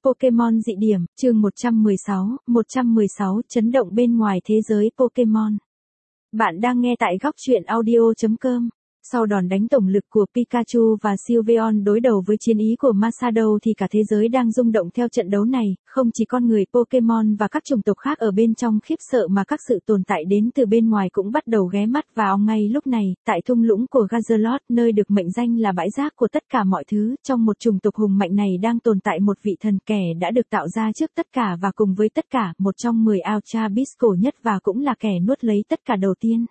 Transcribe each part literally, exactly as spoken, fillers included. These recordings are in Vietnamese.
Pokemon dị điểm, chương một trăm mười sáu, một trăm mười sáu, chấn động bên ngoài thế giới Pokemon. Bạn đang nghe tại góc truyện audio chấm com. Sau đòn đánh tổng lực của Pikachu và Sylveon đối đầu với chiến ý của Masado thì cả thế giới đang rung động theo trận đấu này, không chỉ con người Pokemon và các chủng tộc khác ở bên trong khiếp sợ mà các sự tồn tại đến từ bên ngoài cũng bắt đầu ghé mắt vào ngay lúc này, tại thung lũng của Gazelot, nơi được mệnh danh là bãi rác của tất cả mọi thứ, trong một chủng tộc hùng mạnh này đang tồn tại một vị thần kẻ đã được tạo ra trước tất cả và cùng với tất cả, một trong mười Ultra Beast cổ nhất và cũng là kẻ nuốt lấy tất cả đầu tiên.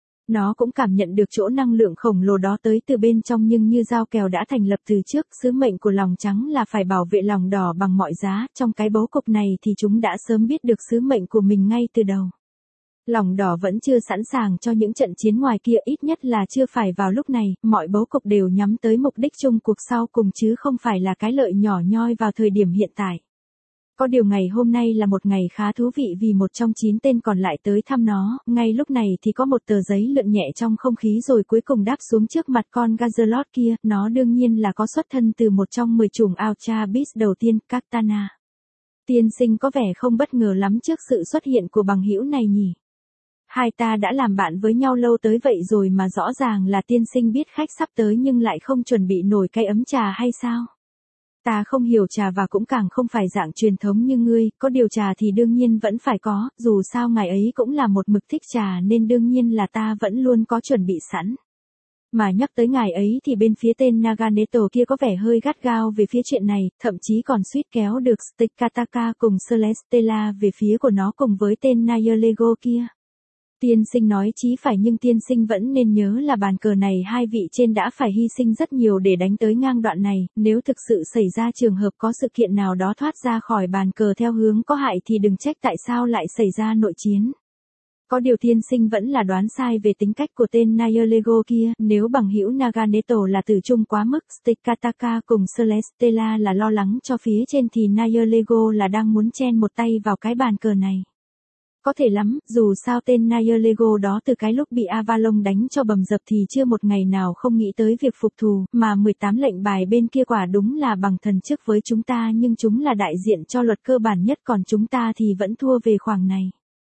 Nó cũng cảm nhận được chỗ năng lượng khổng lồ đó tới từ bên trong nhưng như giao kèo đã thành lập từ trước, sứ mệnh của lòng trắng là phải bảo vệ lòng đỏ bằng mọi giá, trong cái bố cục này thì chúng đã sớm biết được sứ mệnh của mình ngay từ đầu. Lòng đỏ vẫn chưa sẵn sàng cho những trận chiến ngoài kia, ít nhất là chưa phải vào lúc này, mọi bố cục đều nhắm tới mục đích chung cuộc sau cùng chứ không phải là cái lợi nhỏ nhoi vào thời điểm hiện tại. Có điều ngày hôm nay là một ngày khá thú vị vì một trong chín tên còn lại tới thăm nó, ngay lúc này thì có một tờ giấy lượn nhẹ trong không khí rồi cuối cùng đáp xuống trước mặt con Gazelot kia, nó đương nhiên là có xuất thân từ một trong mười chủng Ultra Beast đầu tiên, Kartana. Tiên sinh có vẻ không bất ngờ lắm trước sự xuất hiện của bằng hữu này nhỉ? Hai ta đã làm bạn với nhau lâu tới vậy rồi mà rõ ràng là tiên sinh biết khách sắp tới nhưng lại không chuẩn bị nổi cái ấm trà hay sao? Ta không hiểu trà và cũng càng không phải dạng truyền thống như ngươi, có điều trà thì đương nhiên vẫn phải có, dù sao ngài ấy cũng là một mực thích trà nên đương nhiên là ta vẫn luôn có chuẩn bị sẵn. Mà nhắc tới ngài ấy thì bên phía tên Naganeto kia có vẻ hơi gắt gao về phía chuyện này, thậm chí còn suýt kéo được Stikataka cùng Celesteela về phía của nó cùng với tên Nayolego kia. Tiên sinh nói chí phải nhưng tiên sinh vẫn nên nhớ là bàn cờ này hai vị trên đã phải hy sinh rất nhiều để đánh tới ngang đoạn này, nếu thực sự xảy ra trường hợp có sự kiện nào đó thoát ra khỏi bàn cờ theo hướng có hại thì đừng trách tại sao lại xảy ra nội chiến. Có điều tiên sinh vẫn là đoán sai về tính cách của tên Nayolego kia, nếu bằng hữu Naganeto là từ chung quá mức, Stikataka cùng Celesteela là lo lắng cho phía trên thì Nayolego là đang muốn chen một tay vào cái bàn cờ này. Có thể lắm, dù sao tên Nayolego đó từ cái lúc bị Avalon đánh cho bầm dập thì chưa một ngày nào không nghĩ tới việc phục thù, mà mười tám lệnh bài bên kia quả đúng là bằng thần chức với chúng ta nhưng chúng là đại diện cho luật cơ bản nhất còn chúng ta thì vẫn thua về khoảng này.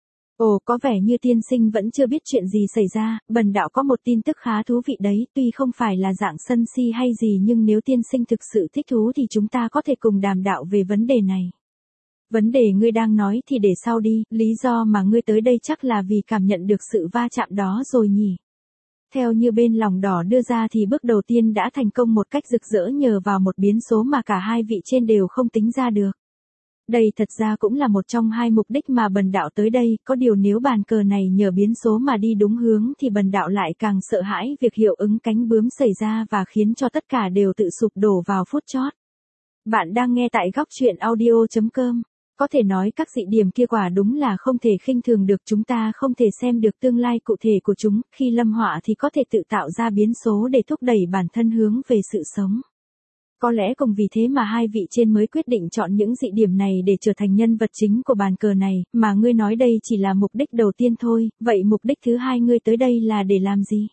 Ồ, có vẻ như tiên sinh vẫn chưa biết chuyện gì xảy ra, bần đạo có một tin tức khá thú vị đấy, tuy không phải là dạng sân si hay gì nhưng nếu tiên sinh thực sự thích thú thì chúng ta có thể cùng đàm đạo về vấn đề này. Vấn đề ngươi đang nói thì để sau đi, lý do mà ngươi tới đây chắc là vì cảm nhận được sự va chạm đó rồi nhỉ. Theo như bên lòng đỏ đưa ra thì bước đầu tiên đã thành công một cách rực rỡ nhờ vào một biến số mà cả hai vị trên đều không tính ra được. Đây thật ra cũng là một trong hai mục đích mà bần đạo tới đây, có điều nếu bàn cờ này nhờ biến số mà đi đúng hướng thì bần đạo lại càng sợ hãi việc hiệu ứng cánh bướm xảy ra và khiến cho tất cả đều tự sụp đổ vào phút chót. Bạn đang nghe tại góc truyện audio chấm com. Có thể nói các dị điểm kia quả đúng là không thể khinh thường được, chúng ta không thể xem được tương lai cụ thể của chúng, khi lâm họa thì có thể tự tạo ra biến số để thúc đẩy bản thân hướng về sự sống. Có lẽ cùng vì thế mà hai vị trên mới quyết định chọn những dị điểm này để trở thành nhân vật chính của bàn cờ này, mà ngươi nói đây chỉ là mục đích đầu tiên thôi, vậy mục đích thứ hai ngươi tới đây là để làm gì?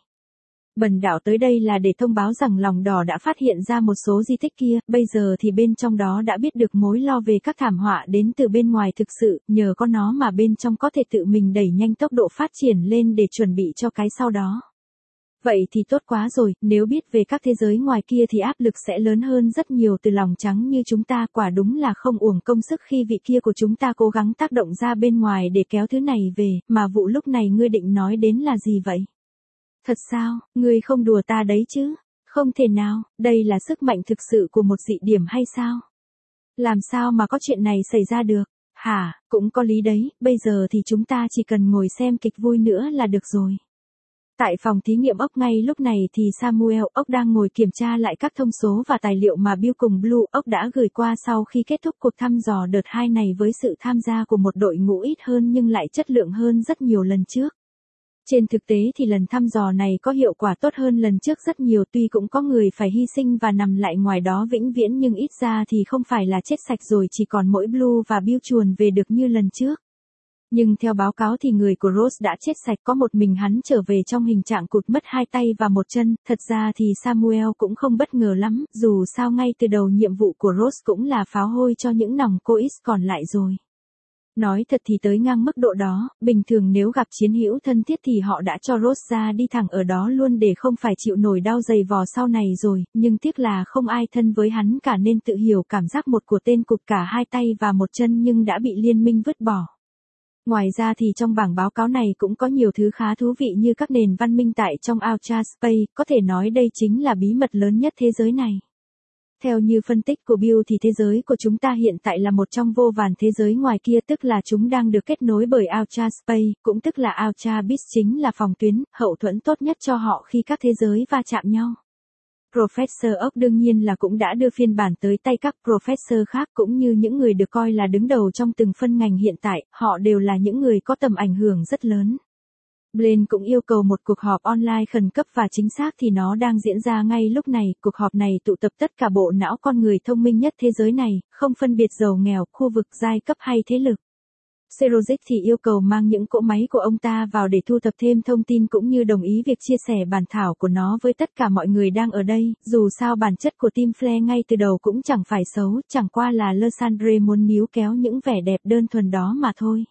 Bần đạo tới đây là để thông báo rằng lòng đỏ đã phát hiện ra một số di tích kia, bây giờ thì bên trong đó đã biết được mối lo về các thảm họa đến từ bên ngoài thực sự, nhờ có nó mà bên trong có thể tự mình đẩy nhanh tốc độ phát triển lên để chuẩn bị cho cái sau đó. Vậy thì tốt quá rồi, nếu biết về các thế giới ngoài kia thì áp lực sẽ lớn hơn rất nhiều từ lòng trắng như chúng ta, quả đúng là không uổng công sức khi vị kia của chúng ta cố gắng tác động ra bên ngoài để kéo thứ này về, mà vụ lúc này ngươi định nói đến là gì vậy? Thật sao, ngươi không đùa ta đấy chứ? Không thể nào, đây là sức mạnh thực sự của một dị điểm hay sao? Làm sao mà có chuyện này xảy ra được? Hả, cũng có lý đấy, bây giờ thì chúng ta chỉ cần ngồi xem kịch vui nữa là được rồi. Tại phòng thí nghiệm ốc ngay lúc này thì Samuel ốc đang ngồi kiểm tra lại các thông số và tài liệu mà Bill cùng Blue ốc đã gửi qua sau khi kết thúc cuộc thăm dò đợt hai này với sự tham gia của một đội ngũ ít hơn nhưng lại chất lượng hơn rất nhiều lần trước. Trên thực tế thì lần thăm dò này có hiệu quả tốt hơn lần trước rất nhiều, tuy cũng có người phải hy sinh và nằm lại ngoài đó vĩnh viễn nhưng ít ra thì không phải là chết sạch rồi chỉ còn mỗi Blue và Bill chuồn về được như lần trước. Nhưng theo báo cáo thì người của Ross đã chết sạch, có một mình hắn trở về trong hình trạng cụt mất hai tay và một chân. Thật ra thì Samuel cũng không bất ngờ lắm, dù sao ngay từ đầu nhiệm vụ của Ross cũng là pháo hôi cho những nòng cois còn lại rồi. Nói thật thì tới ngang mức độ đó, bình thường nếu gặp chiến hữu thân thiết thì họ đã cho Ross ra đi thẳng ở đó luôn để không phải chịu nổi đau dày vò sau này rồi, nhưng tiếc là không ai thân với hắn cả nên tự hiểu cảm giác một của tên cụt cả hai tay và một chân nhưng đã bị liên minh vứt bỏ. Ngoài ra thì trong bảng báo cáo này cũng có nhiều thứ khá thú vị như các nền văn minh tại trong Outer Space, có thể nói đây chính là bí mật lớn nhất thế giới này. Theo như phân tích của Bill thì thế giới của chúng ta hiện tại là một trong vô vàn thế giới ngoài kia, tức là chúng đang được kết nối bởi Outer Space, cũng tức là Outer Beast chính là phòng tuyến, hậu thuẫn tốt nhất cho họ khi các thế giới va chạm nhau. Professor Oak đương nhiên là cũng đã đưa phiên bản tới tay các professor khác cũng như những người được coi là đứng đầu trong từng phân ngành hiện tại, họ đều là những người có tầm ảnh hưởng rất lớn. Blaine cũng yêu cầu một cuộc họp online khẩn cấp và chính xác thì nó đang diễn ra ngay lúc này. Cuộc họp này tụ tập tất cả bộ não con người thông minh nhất thế giới này, không phân biệt giàu nghèo, khu vực, giai cấp hay thế lực. Serozic thì yêu cầu mang những cỗ máy của ông ta vào để thu thập thêm thông tin cũng như đồng ý việc chia sẻ bản thảo của nó với tất cả mọi người đang ở đây. Dù sao bản chất của Tim Flair ngay từ đầu cũng chẳng phải xấu, chẳng qua là Lysandre muốn níu kéo những vẻ đẹp đơn thuần đó mà thôi.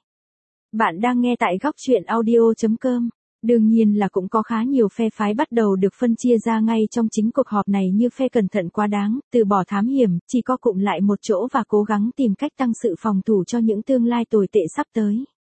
Bạn đang nghe tại góc truyện audio chấm com. Đương nhiên là cũng có khá nhiều phe phái bắt đầu được phân chia ra ngay trong chính cuộc họp này, như phe cẩn thận quá đáng, từ bỏ thám hiểm, chỉ co cụm lại một chỗ và cố gắng tìm cách tăng sự phòng thủ cho những tương lai tồi tệ sắp tới.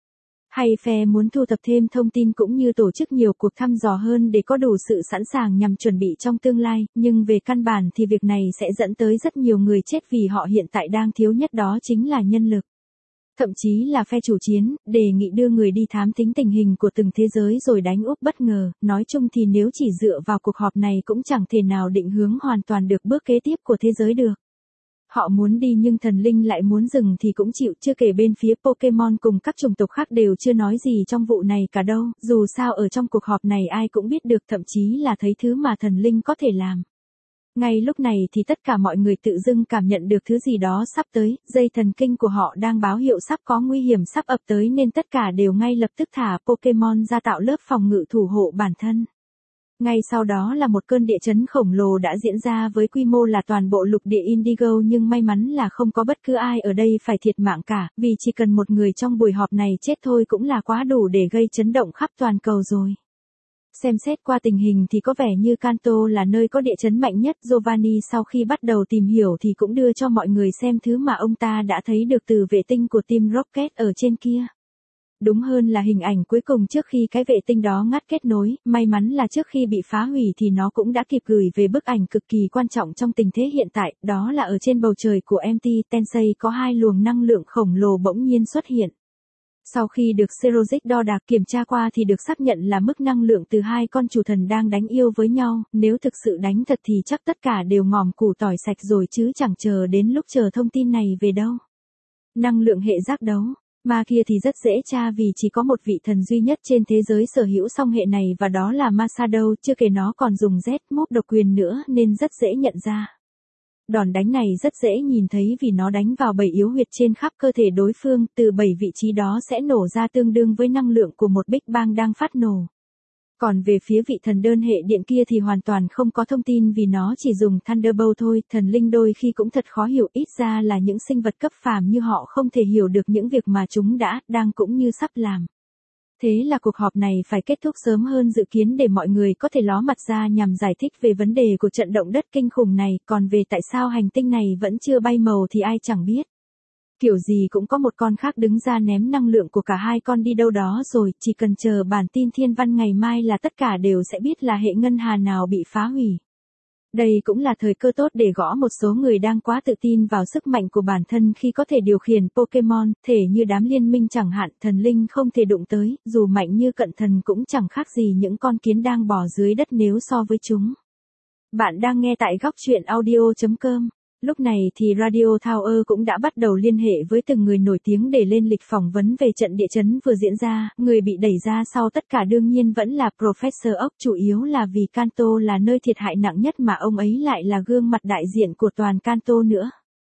Hay phe muốn thu thập thêm thông tin cũng như tổ chức nhiều cuộc thăm dò hơn để có đủ sự sẵn sàng nhằm chuẩn bị trong tương lai, nhưng về căn bản thì việc này sẽ dẫn tới rất nhiều người chết vì họ hiện tại đang thiếu nhất đó chính là nhân lực. Thậm chí là phe chủ chiến, đề nghị đưa người đi thám thính tình hình của từng thế giới rồi đánh úp bất ngờ, nói chung thì nếu chỉ dựa vào cuộc họp này cũng chẳng thể nào định hướng hoàn toàn được bước kế tiếp của thế giới được. Họ muốn đi nhưng thần linh lại muốn dừng thì cũng chịu, chưa kể bên phía Pokemon cùng các chủng tộc khác đều chưa nói gì trong vụ này cả đâu, dù sao ở trong cuộc họp này ai cũng biết được, thậm chí là thấy thứ mà thần linh có thể làm. Ngay lúc này thì tất cả mọi người tự dưng cảm nhận được thứ gì đó sắp tới, dây thần kinh của họ đang báo hiệu sắp có nguy hiểm sắp ập tới nên tất cả đều ngay lập tức thả Pokemon ra tạo lớp phòng ngự thủ hộ bản thân. Ngay sau đó là một cơn địa chấn khổng lồ đã diễn ra với quy mô là toàn bộ lục địa Indigo, nhưng may mắn là không có bất cứ ai ở đây phải thiệt mạng cả, vì chỉ cần một người trong buổi họp này chết thôi cũng là quá đủ để gây chấn động khắp toàn cầu rồi. Xem xét qua tình hình thì có vẻ như Kanto là nơi có địa chấn mạnh nhất. Giovanni sau khi bắt đầu tìm hiểu thì cũng đưa cho mọi người xem thứ mà ông ta đã thấy được từ vệ tinh của Team Rocket ở trên kia. Đúng hơn là hình ảnh cuối cùng trước khi cái vệ tinh đó ngắt kết nối, may mắn là trước khi bị phá hủy thì nó cũng đã kịp gửi về bức ảnh cực kỳ quan trọng trong tình thế hiện tại, đó là ở trên bầu trời của em tê Tensei có hai luồng năng lượng khổng lồ bỗng nhiên xuất hiện. Sau khi được Serozic đo đạc kiểm tra qua thì được xác nhận là mức năng lượng từ hai con chủ thần đang đánh yêu với nhau, nếu thực sự đánh thật thì chắc tất cả đều ngòm củ tỏi sạch rồi chứ chẳng chờ đến lúc chờ thông tin này về đâu. Năng lượng hệ giác đấu, ma kia thì rất dễ tra vì chỉ có một vị thần duy nhất trên thế giới sở hữu song hệ này và đó là Masado, chưa kể nó còn dùng Z mốt độc quyền nữa nên rất dễ nhận ra. Đòn đánh này rất dễ nhìn thấy vì nó đánh vào bảy yếu huyệt trên khắp cơ thể đối phương, từ bảy vị trí đó sẽ nổ ra tương đương với năng lượng của một Big Bang đang phát nổ. Còn về phía vị thần đơn hệ điện kia thì hoàn toàn không có thông tin vì nó chỉ dùng Thunderbolt thôi, thần linh đôi khi cũng thật khó hiểu, ít ra là những sinh vật cấp phàm như họ không thể hiểu được những việc mà chúng đã, đang cũng như sắp làm. Thế là cuộc họp này phải kết thúc sớm hơn dự kiến để mọi người có thể ló mặt ra nhằm giải thích về vấn đề của trận động đất kinh khủng này, còn về tại sao hành tinh này vẫn chưa bay màu thì ai chẳng biết. Kiểu gì cũng có một con khác đứng ra ném năng lượng của cả hai con đi đâu đó rồi, chỉ cần chờ bản tin thiên văn ngày mai là tất cả đều sẽ biết là hệ ngân hà nào bị phá hủy. Đây cũng là thời cơ tốt để gõ một số người đang quá tự tin vào sức mạnh của bản thân khi có thể điều khiển Pokemon, thể như đám liên minh chẳng hạn, thần linh không thể đụng tới, dù mạnh như cận thần cũng chẳng khác gì những con kiến đang bò dưới đất nếu so với chúng. Bạn đang nghe tại góc truyện audio chấm com. Lúc này thì Radio Tower cũng đã bắt đầu liên hệ với từng người nổi tiếng để lên lịch phỏng vấn về trận địa chấn vừa diễn ra, người bị đẩy ra sau tất cả đương nhiên vẫn là Professor Oak, chủ yếu là vì Kanto là nơi thiệt hại nặng nhất mà ông ấy lại là gương mặt đại diện của toàn Kanto nữa.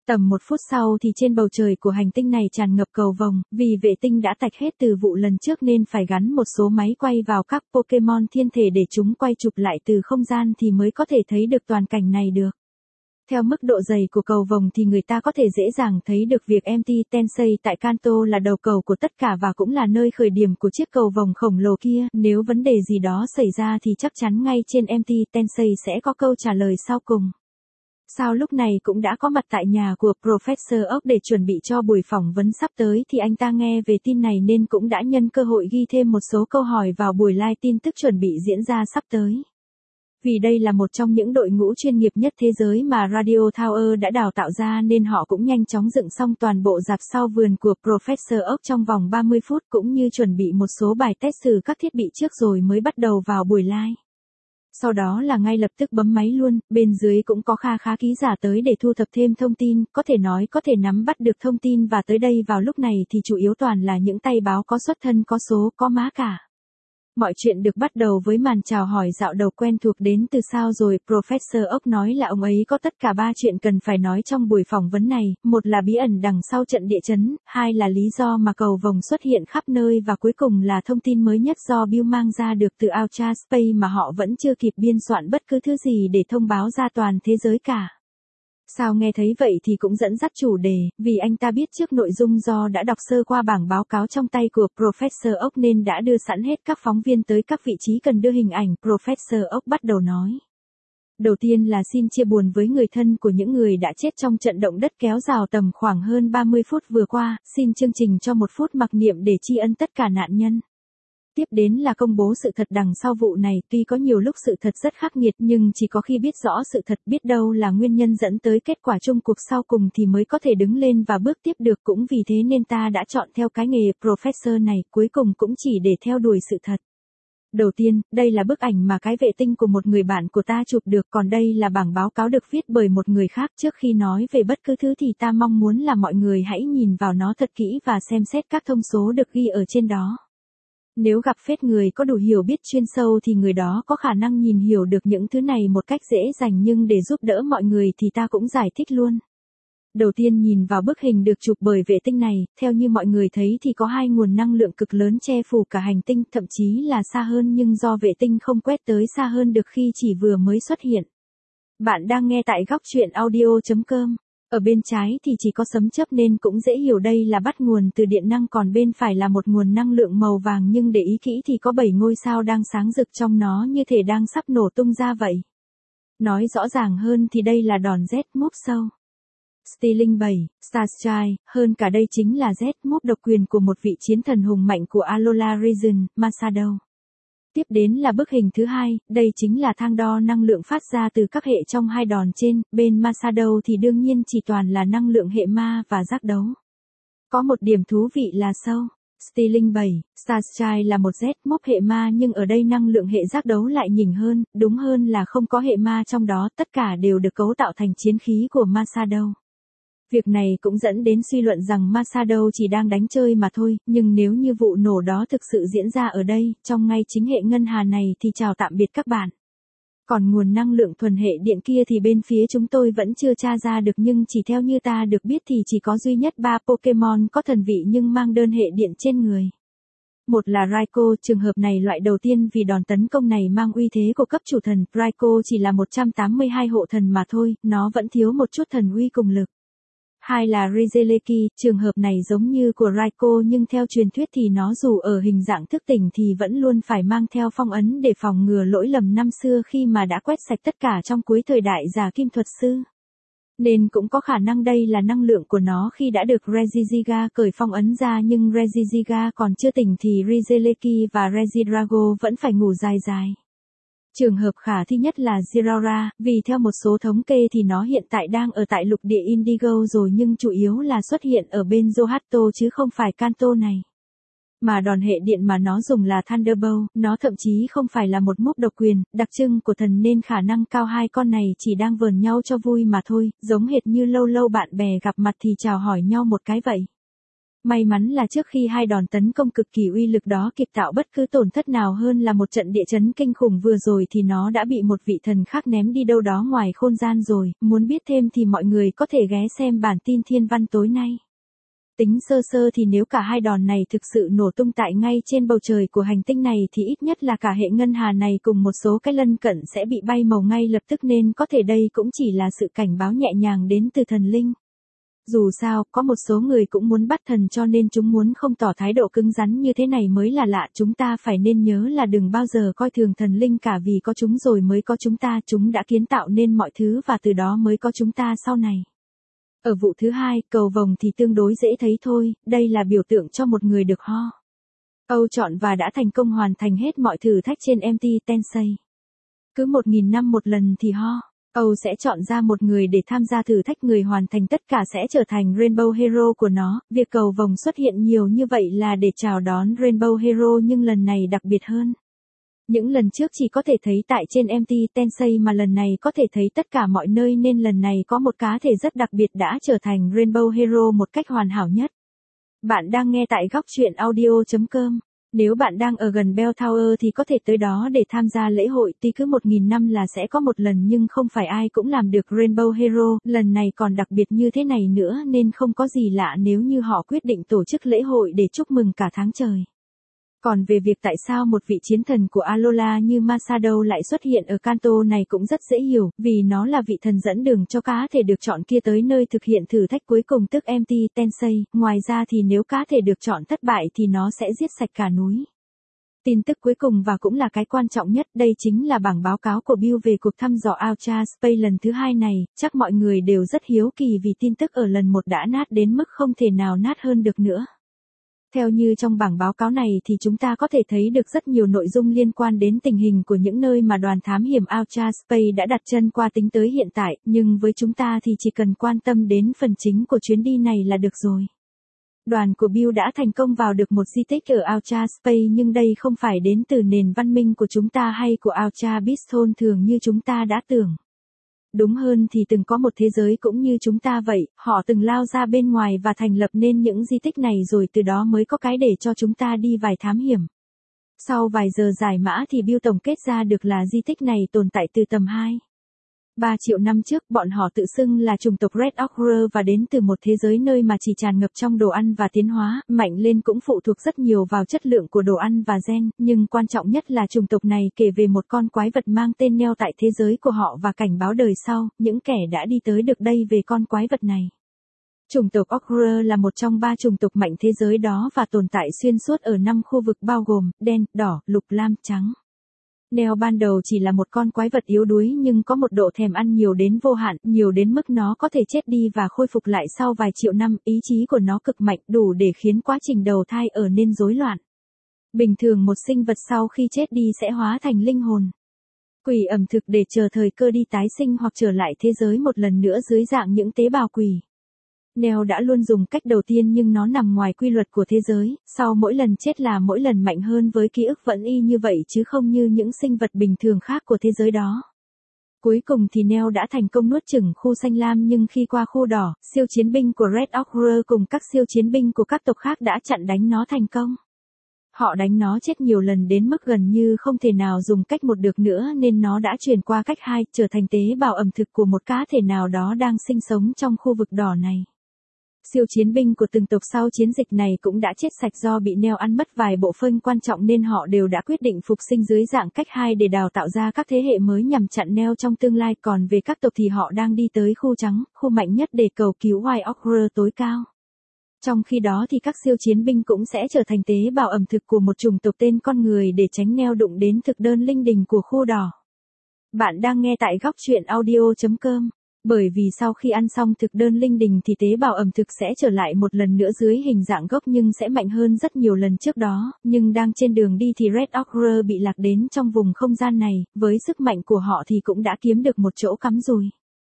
Tầm một phút sau thì trên bầu trời của hành tinh này tràn ngập cầu vồng, vì vệ tinh đã tạch hết từ vụ lần trước nên phải gắn một số máy quay vào các Pokemon thiên thể để chúng quay chụp lại từ không gian thì mới có thể thấy được toàn cảnh này được. Theo mức độ dày của cầu vồng thì người ta có thể dễ dàng thấy được việc em tê Tensei tại Kanto là đầu cầu của tất cả và cũng là nơi khởi điểm của chiếc cầu vồng khổng lồ kia. Nếu vấn đề gì đó xảy ra thì chắc chắn ngay trên em tê Tensei sẽ có câu trả lời sau cùng. Sao lúc này cũng đã có mặt tại nhà của Professor Oak để chuẩn bị cho buổi phỏng vấn sắp tới thì anh ta nghe về tin này nên cũng đã nhân cơ hội ghi thêm một số câu hỏi vào buổi live tin tức chuẩn bị diễn ra sắp tới. Vì đây là một trong những đội ngũ chuyên nghiệp nhất thế giới mà Radio Tower đã đào tạo ra nên họ cũng nhanh chóng dựng xong toàn bộ rạp sau vườn của Professor Oak trong vòng ba mươi phút cũng như chuẩn bị một số bài test thử các thiết bị trước rồi mới bắt đầu vào buổi live. Sau đó là ngay lập tức bấm máy luôn, bên dưới cũng có kha khá ký giả tới để thu thập thêm thông tin, có thể nói có thể nắm bắt được thông tin và tới đây vào lúc này thì chủ yếu toàn là những tay báo có xuất thân có số có má cả. Mọi chuyện được bắt đầu với màn chào hỏi dạo đầu quen thuộc đến từ sao rồi. Professor Oak nói là ông ấy có tất cả ba chuyện cần phải nói trong buổi phỏng vấn này, một là bí ẩn đằng sau trận địa chấn, hai là lý do mà cầu vồng xuất hiện khắp nơi và cuối cùng là thông tin mới nhất do Bill mang ra được từ Ultra Space mà họ vẫn chưa kịp biên soạn bất cứ thứ gì để thông báo ra toàn thế giới cả. Sao nghe thấy vậy thì cũng dẫn dắt chủ đề, vì anh ta biết trước nội dung do đã đọc sơ qua bảng báo cáo trong tay của Professor Oak nên đã đưa sẵn hết các phóng viên tới các vị trí cần đưa hình ảnh. Professor Oak bắt đầu nói. Đầu tiên là xin chia buồn với người thân của những người đã chết trong trận động đất kéo dài tầm khoảng hơn ba mươi phút vừa qua, xin chương trình cho một phút mặc niệm để tri ân tất cả nạn nhân. Tiếp đến là công bố sự thật đằng sau vụ này, tuy có nhiều lúc sự thật rất khắc nghiệt nhưng chỉ có khi biết rõ sự thật biết đâu là nguyên nhân dẫn tới kết quả chung cuộc sau cùng thì mới có thể đứng lên và bước tiếp được, cũng vì thế nên ta đã chọn theo cái nghề Professor này, cuối cùng cũng chỉ để theo đuổi sự thật. Đầu tiên, đây là bức ảnh mà cái vệ tinh của một người bạn của ta chụp được, còn đây là bảng báo cáo được viết bởi một người khác. Trước khi nói về bất cứ thứ thì ta mong muốn là mọi người hãy nhìn vào nó thật kỹ và xem xét các thông số được ghi ở trên đó. Nếu gặp phết người có đủ hiểu biết chuyên sâu thì người đó có khả năng nhìn hiểu được những thứ này một cách dễ dàng, nhưng để giúp đỡ mọi người thì ta cũng giải thích luôn. Đầu tiên nhìn vào bức hình được chụp bởi vệ tinh này, theo như mọi người thấy thì có hai nguồn năng lượng cực lớn che phủ cả hành tinh, thậm chí là xa hơn nhưng do vệ tinh không quét tới xa hơn được khi chỉ vừa mới xuất hiện. Bạn đang nghe tại góc truyện audio chấm com. Ở bên trái thì chỉ có sấm chớp nên cũng dễ hiểu đây là bắt nguồn từ điện năng, còn bên phải là một nguồn năng lượng màu vàng nhưng để ý kỹ thì có bảy ngôi sao đang sáng rực trong nó như thể đang sắp nổ tung ra vậy. Nói rõ ràng hơn thì đây là đòn Z-Move sâu. Stealing bảy, Starstrike, hơn cả đây chính là Z-Move độc quyền của một vị chiến thần hùng mạnh của Alola Region, Masato. Tiếp đến là bức hình thứ hai, đây chính là thang đo năng lượng phát ra từ các hệ trong hai đòn trên, bên Masato thì đương nhiên chỉ toàn là năng lượng hệ ma và giác đấu. Có một điểm thú vị là sâu. Stealing bảy, Starstrike là một Z-Move hệ ma nhưng ở đây năng lượng hệ giác đấu lại nhỉnh hơn, đúng hơn là không có hệ ma trong đó, tất cả đều được cấu tạo thành chiến khí của Masato. Việc này cũng dẫn đến suy luận rằng Masato chỉ đang đánh chơi mà thôi, nhưng nếu như vụ nổ đó thực sự diễn ra ở đây, trong ngay chính hệ ngân hà này thì chào tạm biệt các bạn. Còn nguồn năng lượng thuần hệ điện kia thì bên phía chúng tôi vẫn chưa tra ra được, nhưng chỉ theo như ta được biết thì chỉ có duy nhất ba Pokemon có thần vị nhưng mang đơn hệ điện trên người. Một là Raikou, trường hợp này loại đầu tiên vì đòn tấn công này mang uy thế của cấp chủ thần, Raikou chỉ là một trăm tám mươi hai hộ thần mà thôi, nó vẫn thiếu một chút thần uy cùng lực. Hai là Rizeleki, trường hợp này giống như của Raikou nhưng theo truyền thuyết thì nó dù ở hình dạng thức tỉnh thì vẫn luôn phải mang theo phong ấn để phòng ngừa lỗi lầm năm xưa khi mà đã quét sạch tất cả trong cuối thời đại giả kim thuật sư. Nên cũng có khả năng đây là năng lượng của nó khi đã được Regigiga cởi phong ấn ra, nhưng Regigiga còn chưa tỉnh thì Rizeleki và Regidrago vẫn phải ngủ dài dài. Trường hợp khả thi nhất là Zeraora, vì theo một số thống kê thì nó hiện tại đang ở tại lục địa Indigo rồi nhưng chủ yếu là xuất hiện ở bên Johto chứ không phải Kanto này. Mà đòn hệ điện mà nó dùng là Thunderbolt, nó thậm chí không phải là một move độc quyền, đặc trưng của thần nên khả năng cao hai con này chỉ đang vờn nhau cho vui mà thôi, giống hệt như lâu lâu bạn bè gặp mặt thì chào hỏi nhau một cái vậy. May mắn là trước khi hai đòn tấn công cực kỳ uy lực đó kịp tạo bất cứ tổn thất nào hơn là một trận địa chấn kinh khủng vừa rồi thì nó đã bị một vị thần khác ném đi đâu đó ngoài không gian rồi, muốn biết thêm thì mọi người có thể ghé xem bản tin thiên văn tối nay. Tính sơ sơ thì nếu cả hai đòn này thực sự nổ tung tại ngay trên bầu trời của hành tinh này thì ít nhất là cả hệ ngân hà này cùng một số cái lân cận sẽ bị bay màu ngay lập tức nên có thể đây cũng chỉ là sự cảnh báo nhẹ nhàng đến từ thần linh. Dù sao, có một số người cũng muốn bắt thần cho nên chúng muốn không tỏ thái độ cứng rắn như thế này mới là lạ. Chúng ta phải nên nhớ là đừng bao giờ coi thường thần linh cả vì có chúng rồi mới có chúng ta. Chúng đã kiến tạo nên mọi thứ và từ đó mới có chúng ta sau này. Ở vụ thứ hai, cầu vồng thì tương đối dễ thấy thôi, đây là biểu tượng cho một người được ho. Âu chọn và đã thành công hoàn thành hết mọi thử thách trên em tê Tensei. Cứ một nghìn năm một lần thì ho. Âu sẽ chọn ra một người để tham gia thử thách, người hoàn thành tất cả sẽ trở thành Rainbow Hero của nó. Việc cầu vồng xuất hiện nhiều như vậy là để chào đón Rainbow Hero nhưng lần này đặc biệt hơn. Những lần trước chỉ có thể thấy tại trên em tê Tensei mà lần này có thể thấy tất cả mọi nơi nên lần này có một cá thể rất đặc biệt đã trở thành Rainbow Hero một cách hoàn hảo nhất. Bạn đang nghe tại góc truyện audio chấm com. Nếu bạn đang ở gần Bell Tower thì có thể tới đó để tham gia lễ hội, tuy cứ một nghìn năm là sẽ có một lần nhưng không phải ai cũng làm được Rainbow Hero, lần này còn đặc biệt như thế này nữa nên không có gì lạ nếu như họ quyết định tổ chức lễ hội để chúc mừng cả tháng trời. Còn về việc tại sao một vị chiến thần của Alola như Masado lại xuất hiện ở Kanto này cũng rất dễ hiểu, vì nó là vị thần dẫn đường cho cá thể được chọn kia tới nơi thực hiện thử thách cuối cùng tức em tê Tensei, ngoài ra thì nếu cá thể được chọn thất bại thì nó sẽ giết sạch cả núi. Tin tức cuối cùng và cũng là cái quan trọng nhất, đây chính là bảng báo cáo của Bill về cuộc thăm dò Ultra Space lần thứ hai này, chắc mọi người đều rất hiếu kỳ vì tin tức ở lần một đã nát đến mức không thể nào nát hơn được nữa. Theo như trong bảng báo cáo này thì chúng ta có thể thấy được rất nhiều nội dung liên quan đến tình hình của những nơi mà đoàn thám hiểm Ultra Space đã đặt chân qua tính tới hiện tại, nhưng với chúng ta thì chỉ cần quan tâm đến phần chính của chuyến đi này là được rồi. Đoàn của Bill đã thành công vào được một di tích ở Ultra Space nhưng đây không phải đến từ nền văn minh của chúng ta hay của Ultra Beast thường như chúng ta đã tưởng. Đúng hơn thì từng có một thế giới cũng như chúng ta vậy, họ từng lao ra bên ngoài và thành lập nên những di tích này rồi từ đó mới có cái để cho chúng ta đi vài thám hiểm. Sau vài giờ giải mã thì Bill tổng kết ra được là di tích này tồn tại từ tầm hai ba triệu năm trước, bọn họ tự xưng là chủng tộc Red Ochre và đến từ một thế giới nơi mà chỉ tràn ngập trong đồ ăn và tiến hóa, mạnh lên cũng phụ thuộc rất nhiều vào chất lượng của đồ ăn và gen, nhưng quan trọng nhất là chủng tộc này kể về một con quái vật mang tên Neo tại thế giới của họ và cảnh báo đời sau, những kẻ đã đi tới được đây về con quái vật này. Chủng tộc Ochre là một trong ba chủng tộc mạnh thế giới đó và tồn tại xuyên suốt ở năm khu vực bao gồm đen, đỏ, lục, lam, trắng. Neo ban đầu chỉ là một con quái vật yếu đuối nhưng có một độ thèm ăn nhiều đến vô hạn, nhiều đến mức nó có thể chết đi và khôi phục lại sau vài triệu năm, ý chí của nó cực mạnh đủ để khiến quá trình đầu thai ở nên rối loạn. Bình thường một sinh vật sau khi chết đi sẽ hóa thành linh hồn quỷ ẩm thực để chờ thời cơ đi tái sinh hoặc trở lại thế giới một lần nữa dưới dạng những tế bào quỷ. Neo đã luôn dùng cách đầu tiên nhưng nó nằm ngoài quy luật của thế giới, sau mỗi lần chết là mỗi lần mạnh hơn với ký ức vẫn y như vậy chứ không như những sinh vật bình thường khác của thế giới đó. Cuối cùng thì Neo đã thành công nuốt chửng khu xanh lam nhưng khi qua khu đỏ, siêu chiến binh của Red Ochre cùng các siêu chiến binh của các tộc khác đã chặn đánh nó thành công. Họ đánh nó chết nhiều lần đến mức gần như không thể nào dùng cách một được nữa nên nó đã chuyển qua cách hai, trở thành tế bào ẩm thực của một cá thể nào đó đang sinh sống trong khu vực đỏ này. Siêu chiến binh của từng tộc sau chiến dịch này cũng đã chết sạch do bị Neo ăn mất vài bộ phận quan trọng nên họ đều đã quyết định phục sinh dưới dạng cách hai để đào tạo ra các thế hệ mới nhằm chặn Neo trong tương lai. Còn về các tộc thì họ đang đi tới khu trắng, khu mạnh nhất để cầu cứu White Ochre tối cao. Trong khi đó thì các siêu chiến binh cũng sẽ trở thành tế bào ẩm thực của một chủng tộc tên con người để tránh Neo đụng đến thực đơn linh đình của khu đỏ. Bạn đang nghe tại góc truyện audio chấm com. Bởi vì sau khi ăn xong thực đơn linh đình thì tế bào ẩm thực sẽ trở lại một lần nữa dưới hình dạng gốc nhưng sẽ mạnh hơn rất nhiều lần trước đó, nhưng đang trên đường đi thì Red Ochre bị lạc đến trong vùng không gian này, với sức mạnh của họ thì cũng đã kiếm được một chỗ cắm rùi.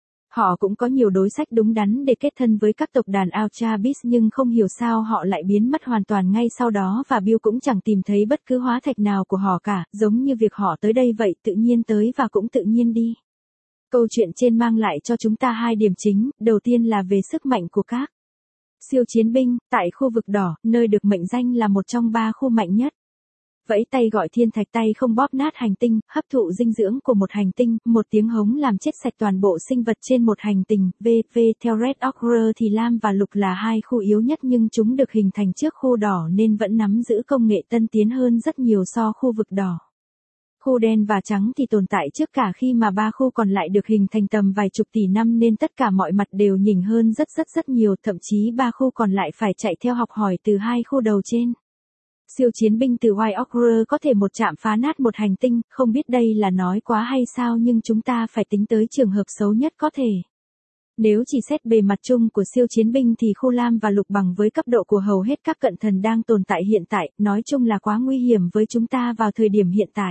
Họ cũng có nhiều đối sách đúng đắn để kết thân với các tộc đàn Ultra Beast nhưng không hiểu sao họ lại biến mất hoàn toàn ngay sau đó và Bill cũng chẳng tìm thấy bất cứ hóa thạch nào của họ cả, giống như việc họ tới đây vậy, tự nhiên tới và cũng tự nhiên đi. Câu chuyện trên mang lại cho chúng ta hai điểm chính, đầu tiên là về sức mạnh của các Siêu chiến binh, tại khu vực đỏ, nơi được mệnh danh là một trong ba khu mạnh nhất. Vẫy tay gọi thiên thạch tay không bóp nát hành tinh, hấp thụ dinh dưỡng của một hành tinh, một tiếng hống làm chết sạch toàn bộ sinh vật trên một hành tinh. vê vê Theo Red Ochre thì lam và lục là hai khu yếu nhất nhưng chúng được hình thành trước khu đỏ nên vẫn nắm giữ công nghệ tân tiến hơn rất nhiều so khu vực đỏ. Khu đen và trắng thì tồn tại trước cả khi mà ba khu còn lại được hình thành tầm vài chục tỷ năm nên tất cả mọi mặt đều nhỉnh hơn rất rất rất nhiều, thậm chí ba khu còn lại phải chạy theo học hỏi từ hai khu đầu trên. Siêu chiến binh từ White Ochre có thể một chạm phá nát một hành tinh, không biết đây là nói quá hay sao nhưng chúng ta phải tính tới trường hợp xấu nhất có thể. Nếu chỉ xét bề mặt chung của siêu chiến binh thì khu lam và lục bằng với cấp độ của hầu hết các cận thần đang tồn tại hiện tại, nói chung là quá nguy hiểm với chúng ta vào thời điểm hiện tại.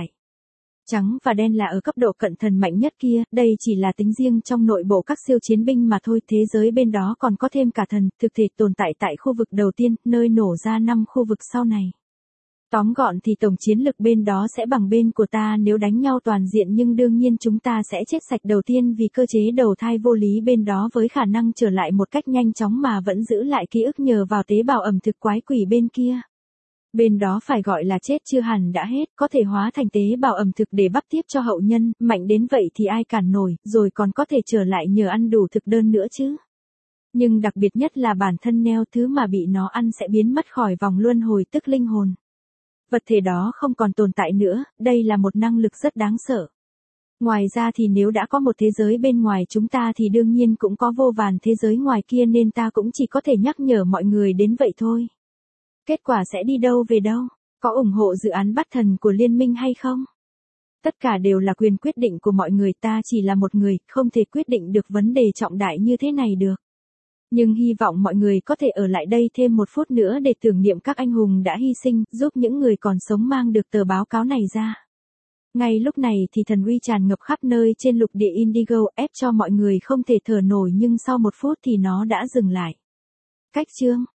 Trắng và đen là ở cấp độ cận thần mạnh nhất kia, đây chỉ là tính riêng trong nội bộ các siêu chiến binh mà thôi, thế giới bên đó còn có thêm cả thần, thực thể tồn tại tại khu vực đầu tiên, nơi nổ ra năm khu vực sau này. Tóm gọn thì tổng chiến lực bên đó sẽ bằng bên của ta nếu đánh nhau toàn diện nhưng đương nhiên chúng ta sẽ chết sạch đầu tiên vì cơ chế đầu thai vô lý bên đó với khả năng trở lại một cách nhanh chóng mà vẫn giữ lại ký ức nhờ vào tế bào ẩm thực quái quỷ bên kia. Bên đó phải gọi là chết chưa hẳn đã hết, có thể hóa thành tế bào ẩm thực để bắp tiếp cho hậu nhân, mạnh đến vậy thì ai cản nổi, rồi còn có thể trở lại nhờ ăn đủ thực đơn nữa chứ. Nhưng đặc biệt nhất là bản thân neo, thứ mà bị nó ăn sẽ biến mất khỏi vòng luân hồi tức linh hồn. Vật thể đó không còn tồn tại nữa, đây là một năng lực rất đáng sợ. Ngoài ra thì nếu đã có một thế giới bên ngoài chúng ta thì đương nhiên cũng có vô vàn thế giới ngoài kia nên ta cũng chỉ có thể nhắc nhở mọi người đến vậy thôi. Kết quả sẽ đi đâu về đâu? Có ủng hộ dự án bắt thần của liên minh hay không? Tất cả đều là quyền quyết định của mọi người, ta chỉ là một người, không thể quyết định được vấn đề trọng đại như thế này được. Nhưng hy vọng mọi người có thể ở lại đây thêm một phút nữa để tưởng niệm các anh hùng đã hy sinh, giúp những người còn sống mang được tờ báo cáo này ra. Ngay lúc này thì thần uy tràn ngập khắp nơi trên lục địa Indigo, ép cho mọi người không thể thở nổi nhưng sau một phút thì nó đã dừng lại. Cách chương